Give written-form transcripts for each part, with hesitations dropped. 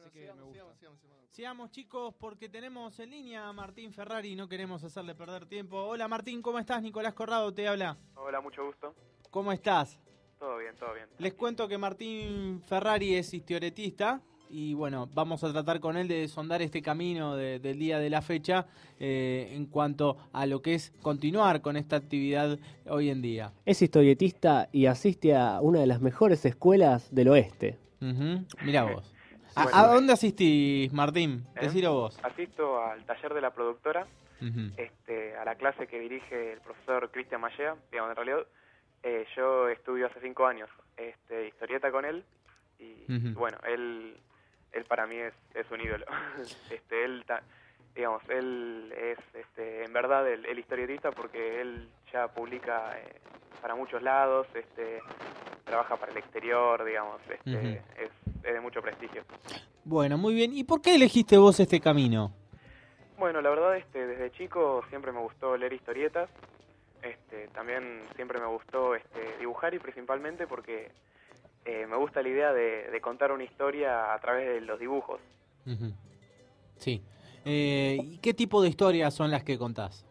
Sigamos, chicos, porque tenemos en línea a Martín Ferrari y no queremos hacerle perder tiempo. Hola Martín, ¿cómo estás? Nicolás Corrado te habla. Hola, mucho gusto. ¿Cómo estás? Todo bien, todo bien. Les cuento que Martín Ferrari es historietista y bueno, vamos a tratar con él de sondar este camino del día de la fecha en cuanto a lo que es continuar con esta actividad hoy en día. Es historietista y asiste a una de las mejores escuelas del oeste. Mirá vos. Bueno, ¿A dónde asistís, Martín? Decilo vos. Asisto al taller de la productora, a la clase que dirige el profesor Cristian Mallea. Digamos, en realidad yo estudio hace 5 años historieta con él y bueno, él para mí es un ídolo. Él es en verdad el historietista porque él ya publica para muchos lados, trabaja para el exterior, digamos, es de mucho prestigio. Bueno, muy bien. ¿Y por qué elegiste vos este camino? Bueno, la verdad, desde chico siempre me gustó leer historietas. También siempre me gustó dibujar y principalmente porque me gusta la idea de contar una historia a través de los dibujos. Sí. ¿Y qué tipo de historias son las que contás?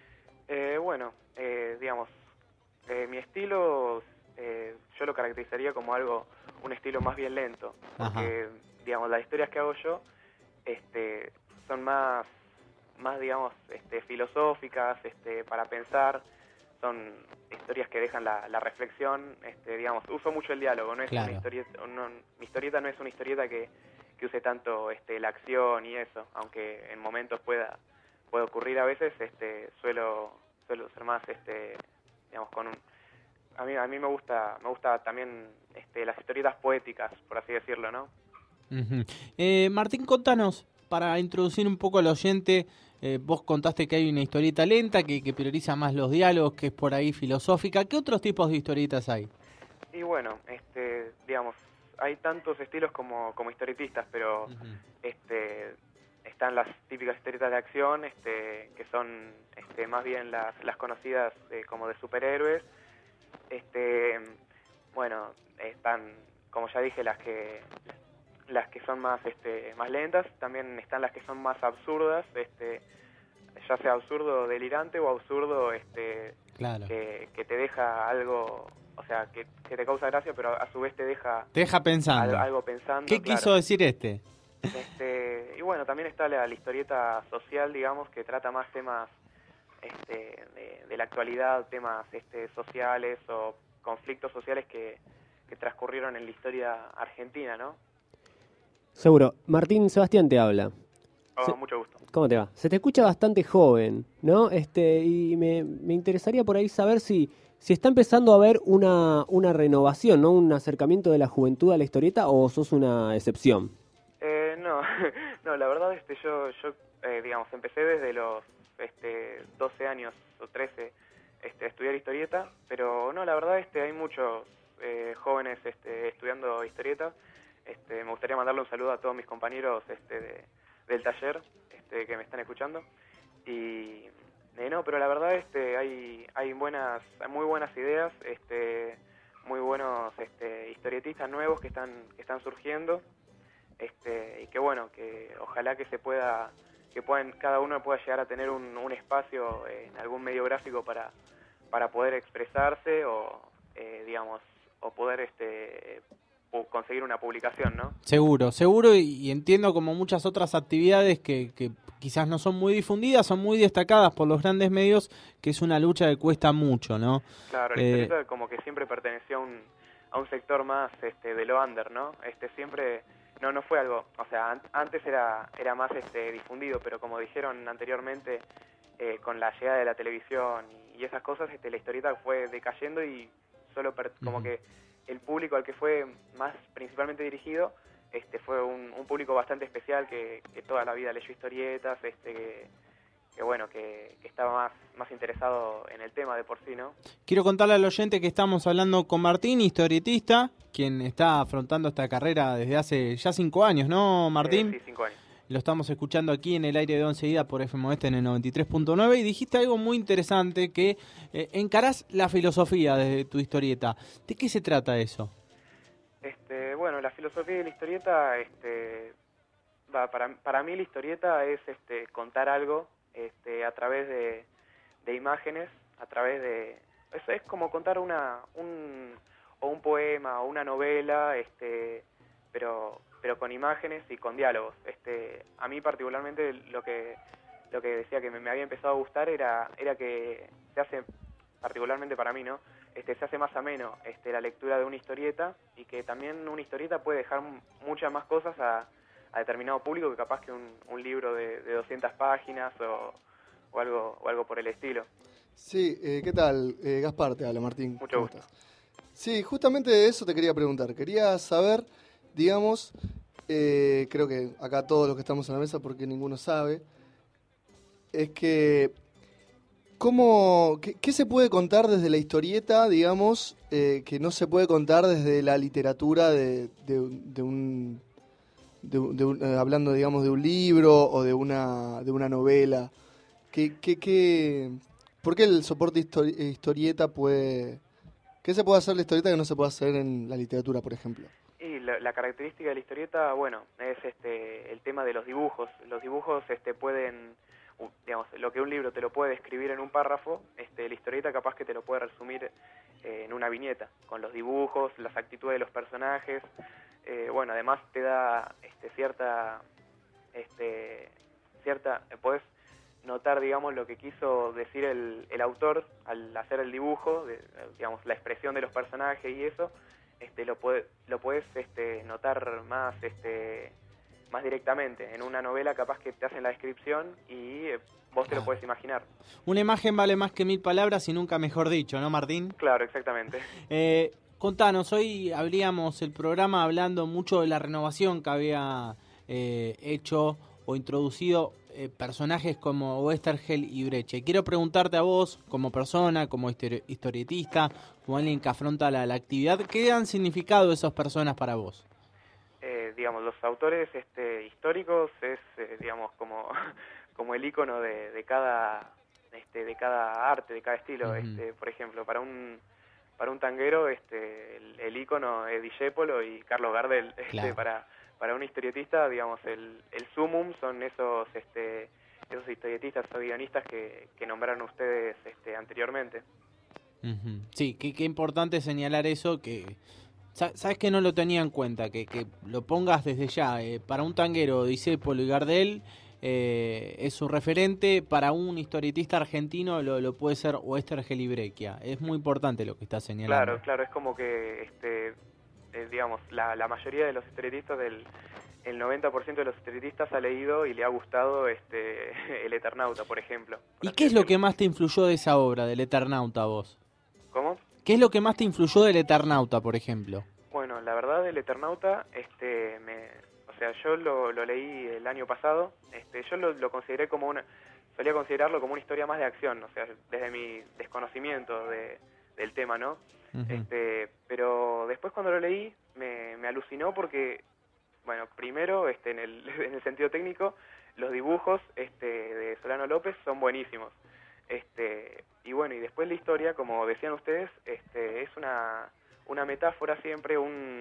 Mi estilo yo lo caracterizaría como un estilo más bien lento, porque digamos las historias que hago yo son más digamos filosóficas, para pensar, son historias que dejan la reflexión, digamos, uso mucho el diálogo, no es claro. Una historieta, mi historieta no es una historieta que use tanto la acción y eso, aunque en momentos puede ocurrir a veces, suelo ser más digamos a mí me gusta también las historietas poéticas, por así decirlo, ¿no? Martín, contanos, para introducir un poco al oyente, vos contaste que hay una historieta lenta que prioriza más los diálogos, que es por ahí filosófica. ¿Qué otros tipos de historietas hay? Y bueno, digamos, hay tantos estilos como historietistas, pero están las típicas historietas de acción, que son más bien las conocidas como de superhéroes. Bueno, están, como ya dije, las que son más lentas. También están las que son más absurdas, ya sea absurdo delirante o absurdo claro. que te deja algo, o sea, que te causa gracia, pero a su vez te deja pensando. Algo pensando. ¿Qué quiso decir Y bueno, también está la historieta social, digamos, que trata más temas de la actualidad, temas sociales o conflictos sociales que transcurrieron en la historia argentina, ¿no? Seguro. Martín, Sebastián te habla. Mucho gusto. ¿Cómo te va? Se te escucha bastante joven, ¿no? Y me interesaría por ahí saber si está empezando a haber una renovación, ¿no? Un acercamiento de la juventud a la historieta, o sos una excepción. No, la verdad yo digamos, empecé desde los 12 años o 13 a estudiar historieta, pero no, la verdad hay muchos jóvenes estudiando historieta. Me gustaría mandarle un saludo a todos mis compañeros del taller que me están escuchando. Y no, pero la verdad hay muy buenas ideas, muy buenos historietistas nuevos que están surgiendo, y que bueno, que ojalá que cada uno pueda llegar a tener un espacio en algún medio gráfico para poder expresarse o digamos, o poder conseguir una publicación, ¿no? Seguro, y entiendo como muchas otras actividades que quizás no son muy difundidas, son muy destacadas por los grandes medios, que es una lucha que cuesta mucho, ¿no? Claro, la historieta como que siempre perteneció a un sector más de lo under, ¿no? Siempre no fue algo, o sea, antes era más difundido, pero como dijeron anteriormente, con la llegada de la televisión y esas cosas, la historieta fue decayendo y solo como que el público al que fue más principalmente dirigido fue un público bastante especial que toda la vida leyó historietas, que bueno, que estaba más interesado en el tema de por sí, ¿no? Quiero contarle al oyente que estamos hablando con Martín, historietista, quien está afrontando esta carrera desde hace ya 5 años, ¿no, Martín? Sí, 5 años. Lo estamos escuchando aquí en el aire de Once Ida por FM Oeste en el 93.9 y dijiste algo muy interesante, que encarás la filosofía de tu historieta. ¿De qué se trata eso? Bueno, la filosofía de la historieta para mí la historieta es contar algo a través de imágenes, a través de... Es como contar un poema o una novela, pero con imágenes y con diálogos. A mí particularmente lo que decía que me había empezado a gustar era que se hace, particularmente para mí, ¿no? Se hace más ameno la lectura de una historieta, y que también una historieta puede dejar muchas más cosas a determinado público que capaz que un libro de 200 páginas o algo por el estilo. Sí, ¿qué tal? Gaspar te habla, Martín. Mucho gusto. ¿Cómo estás? Sí, justamente de eso te quería preguntar. Quería saber, digamos, creo que acá todos los que estamos en la mesa, porque ninguno sabe, es que ¿qué se puede contar desde la historieta, digamos, que no se puede contar desde la literatura hablando, digamos, de un libro o de una novela? ¿Por qué el soporte historieta puede... ¿Qué se puede hacer en la historieta que no se puede hacer en la literatura, por ejemplo? Y la característica de la historieta, bueno, es el tema de los dibujos. Los dibujos pueden, digamos, lo que un libro te lo puede describir en un párrafo, la historieta capaz que te lo puede resumir en una viñeta, con los dibujos, las actitudes de los personajes. Bueno, además te da podés notar, digamos, lo que quiso decir el autor al hacer el dibujo, digamos, la expresión de los personajes y eso. Lo puedes notar más directamente. En una novela capaz que te hacen la descripción y vos te lo podés imaginar. Una imagen vale más que 1000 palabras y nunca mejor dicho, ¿no, Martín? Claro, exactamente. Contanos, hoy abríamos el programa hablando mucho de la renovación que había hecho o introducido personajes como Oesterheld y Breche. Quiero preguntarte a vos, como persona, como historietista, como alguien que afronta la actividad, ¿qué han significado esas personas para vos? Digamos, los autores históricos es, digamos, como el ícono de cada arte, de cada estilo. Uh-huh. Por ejemplo, para un tanguero, el ícono es Discépolo y Carlos Gardel. Claro. Para un historietista, digamos, el sumum son esos historietistas o guionistas que nombraron ustedes anteriormente. Uh-huh. Sí, qué importante señalar eso, que sabes que no lo tenía en cuenta, que lo pongas desde ya. Para un tanguero, Discépolo y Gardel es su referente. Para un historietista argentino lo puede ser Oesterheld y Breccia. Es muy importante lo que está señalando. Claro, es como que digamos, la mayoría de los historietistas, el 90% de los historietistas ha leído y le ha gustado El Eternauta, por ejemplo. ¿Y qué es lo que más te influyó de esa obra, del Eternauta, vos? ¿Cómo? ¿Qué es lo que más te influyó del Eternauta, por ejemplo? Bueno, la verdad, El Eternauta, o sea, yo lo leí el año pasado. Yo lo consideré solía considerarlo como una historia más de acción, o sea, desde mi desconocimiento del tema, ¿no? Uh-huh. Pero después cuando lo leí me alucinó porque, bueno, primero en el sentido técnico, los dibujos de Solano López son buenísimos. Y bueno, y después la historia, como decían ustedes, es una metáfora siempre,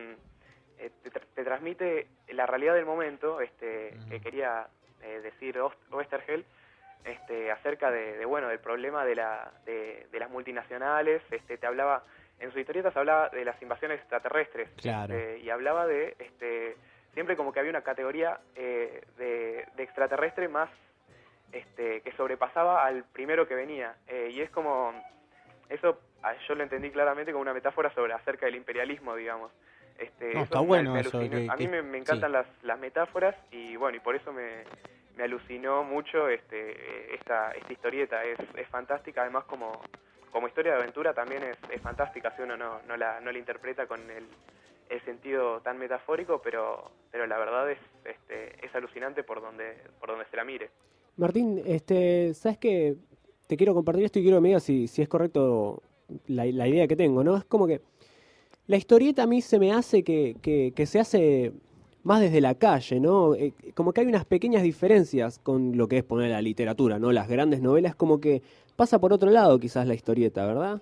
te transmite la realidad del momento, Uh-huh. que quería decir Oesterheld, acerca del problema de las multinacionales. Te hablaba, en sus historietas hablaba de las invasiones extraterrestres. Claro. Y hablaba de siempre como que había una categoría de extraterrestre más que sobrepasaba al primero que venía. Y es como eso, yo lo entendí claramente como una metáfora acerca del imperialismo, digamos. Está bueno eso. A mí me encantan las metáforas, y bueno, y por eso me alucinó mucho esta historieta. Es fantástica, además como historia de aventura también es fantástica si uno no la interpreta con el sentido tan metafórico, pero la verdad es alucinante por donde se la mire. Martín, ¿sabes qué? Te quiero compartir esto y quiero que me digas si es correcto la idea que tengo, ¿no? Es como que la historieta a mí se me hace que se hace más desde la calle, ¿no? Como que hay unas pequeñas diferencias con lo que es poner la literatura, ¿no? Las grandes novelas, como que pasa por otro lado quizás la historieta, ¿verdad?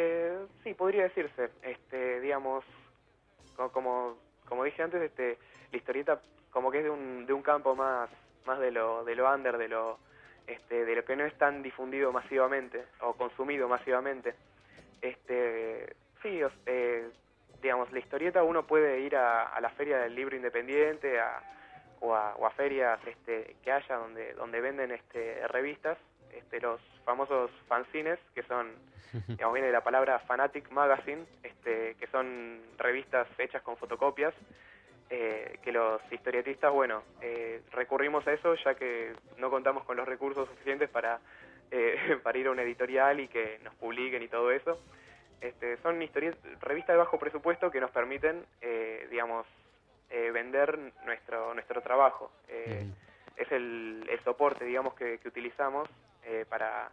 Sí, podría decirse. Digamos, como dije antes, la historieta como que es de un campo más de lo under, de lo que no es tan difundido masivamente o consumido masivamente. Sí, digamos, la historieta uno puede ir a la feria del libro independiente o a ferias que haya donde venden revistas, los famosos fanzines, que son, digamos, viene de la palabra Fanatic Magazine, que son revistas hechas con fotocopias, que los historietistas, bueno, recurrimos a eso ya que no contamos con los recursos suficientes para ir a una editorial y que nos publiquen y todo eso. Son revistas de bajo presupuesto que nos permiten, digamos, vender nuestro trabajo. Es el soporte, digamos, que utilizamos para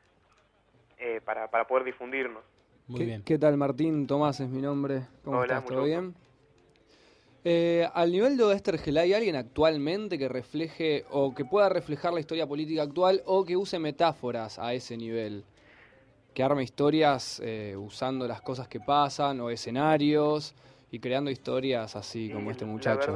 poder difundirnos. Muy bien. ¿Qué tal, Martín? Tomás es mi nombre. ¿Cómo Hola, estás? ¿Todo mucho bien? Al nivel de Oestergel, ¿hay alguien actualmente que refleje o que pueda reflejar la historia política actual o que use metáforas a ese nivel? Que arme historias usando las cosas que pasan o escenarios y creando historias así como este muchacho.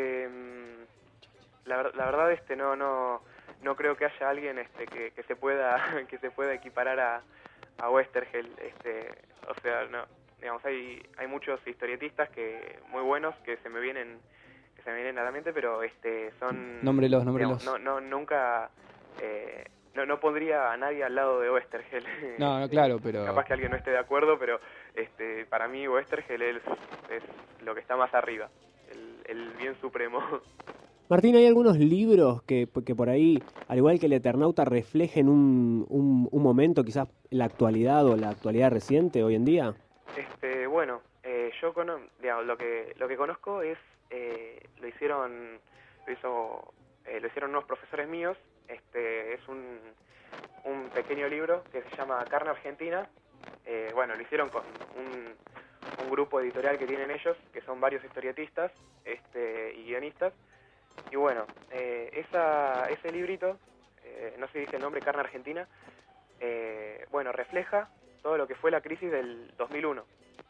La verdad no creo que haya alguien que se pueda equiparar a Oestergel. O sea, no, digamos, hay muchos historietistas muy buenos que se me vienen a la mente, pero son, Nómbrelos. digamos, nunca no pondría a nadie al lado de Oestergel. No, claro, pero Capaz que alguien no esté de acuerdo, pero para mí Oestergel es lo que está más arriba, el bien supremo. Martín, ¿hay algunos libros que por ahí, al igual que el Eternauta, reflejen un momento, quizás la actualidad o la actualidad reciente hoy en día? Bueno, yo digamos, lo que conozco es lo hicieron unos profesores míos. Es un pequeño libro que se llama Carne Argentina. Bueno, lo hicieron con un grupo editorial que tienen ellos, que son varios historietistas y guionistas. Y bueno, ese librito, no sé si dice el nombre, Carne Argentina, bueno, refleja todo lo que fue la crisis del 2001.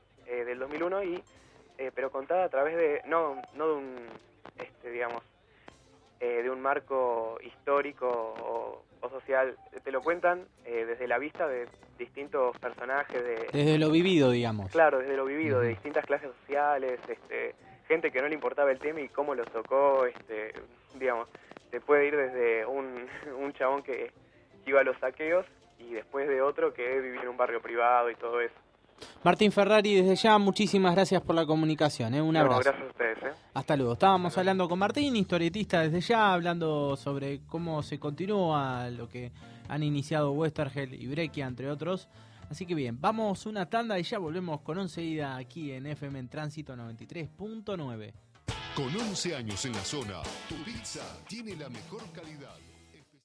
Pero contada a través de, no de un, digamos, de un marco histórico o social. Te lo cuentan desde la vista de distintos personajes. Desde lo vivido, digamos. Claro, desde lo vivido, de distintas clases sociales, gente que no le importaba el tema y cómo lo tocó, digamos, te puede ir desde un chabón que iba a los saqueos y después de otro que vivía en un barrio privado y todo eso. Martín Ferrari, desde ya, muchísimas gracias por la comunicación. Un abrazo. No, gracias a ustedes. Hasta luego. Estábamos hablando con Martín, historietista desde ya, hablando sobre cómo se continúa lo que han iniciado Oestergel y Breccia, entre otros. Así que bien, vamos una tanda y ya volvemos con Onceida aquí en FM en Tránsito 93.9. Con 11 años en la zona, tu pizza tiene la mejor calidad.